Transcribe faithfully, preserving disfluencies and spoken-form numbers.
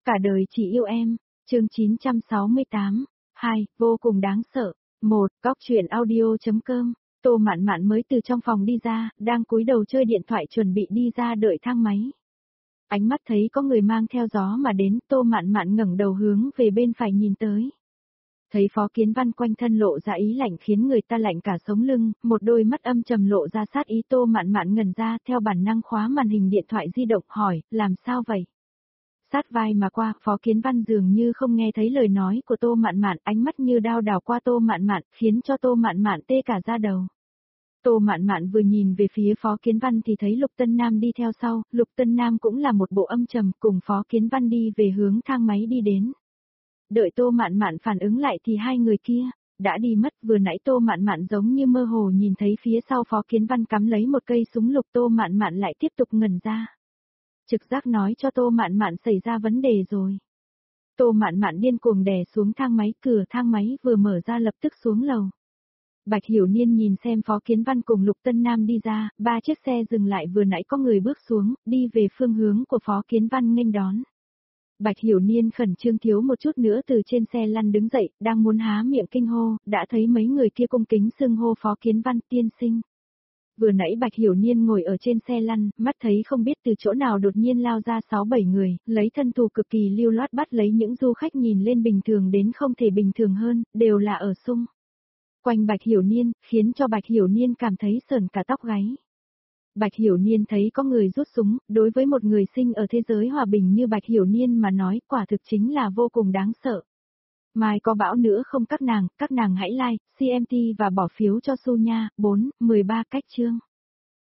Cả đời chỉ yêu em, chương chín trăm sáu mươi tám. hai, vô cùng đáng sợ. một, Góc truyện audio.com. Tô Mạn Mạn mới từ trong phòng đi ra, đang cúi đầu chơi điện thoại chuẩn bị đi ra đợi thang máy. Ánh mắt thấy có người mang theo gió mà đến, Tô Mạn Mạn ngẩng đầu hướng về bên phải nhìn tới. Thấy Phó Kiến Văn quanh thân lộ ra ý lạnh khiến người ta lạnh cả sống lưng, một đôi mắt âm trầm lộ ra sát ý. Tô Mạn Mạn ngẩn ra, theo bản năng khóa màn hình điện thoại di động, hỏi, làm sao vậy? Sát vai mà qua, Phó Kiến Văn dường như không nghe thấy lời nói của Tô Mạn Mạn, ánh mắt như đao đảo qua Tô Mạn Mạn, khiến cho Tô Mạn Mạn tê cả da đầu. Tô Mạn Mạn vừa nhìn về phía Phó Kiến Văn thì thấy Lục Tân Nam đi theo sau, Lục Tân Nam cũng là một bộ âm trầm, cùng Phó Kiến Văn đi về hướng thang máy đi đến. Đợi Tô Mạn Mạn phản ứng lại thì hai người kia đã đi mất. Vừa nãy Tô Mạn Mạn giống như mơ hồ nhìn thấy phía sau Phó Kiến Văn cắm lấy một cây súng lục. Tô Mạn Mạn lại tiếp tục ngẩn ra. Trực giác nói cho Tô Mạn Mạn xảy ra vấn đề rồi. Tô Mạn Mạn điên cuồng đè xuống thang máy, cửa thang máy vừa mở ra lập tức xuống lầu. Bạch Hiểu Niên nhìn xem Phó Kiến Văn cùng Lục Tân Nam đi ra, ba chiếc xe dừng lại, vừa nãy có người bước xuống, đi về phương hướng của Phó Kiến Văn nghênh đón. Bạch Hiểu Niên khẩn trương thiếu một chút nữa từ trên xe lăn đứng dậy, đang muốn há miệng kinh hô, đã thấy mấy người kia cung kính xưng hô Phó Kiến Văn tiên sinh. Vừa nãy Bạch Hiểu Niên ngồi ở trên xe lăn, mắt thấy không biết từ chỗ nào đột nhiên lao ra sáu bảy người, lấy thân thủ cực kỳ lưu loát bắt lấy những du khách nhìn lên bình thường đến không thể bình thường hơn, đều là ở xung quanh Bạch Hiểu Niên, khiến cho Bạch Hiểu Niên cảm thấy sởn cả tóc gáy. Bạch Hiểu Niên thấy có người rút súng, đối với một người sinh ở thế giới hòa bình như Bạch Hiểu Niên mà nói, quả thực chính là vô cùng đáng sợ. Mai có bão nữa không các nàng, các nàng hãy like, xê em tê và bỏ phiếu cho Su nha. bốn, mười ba cách chương.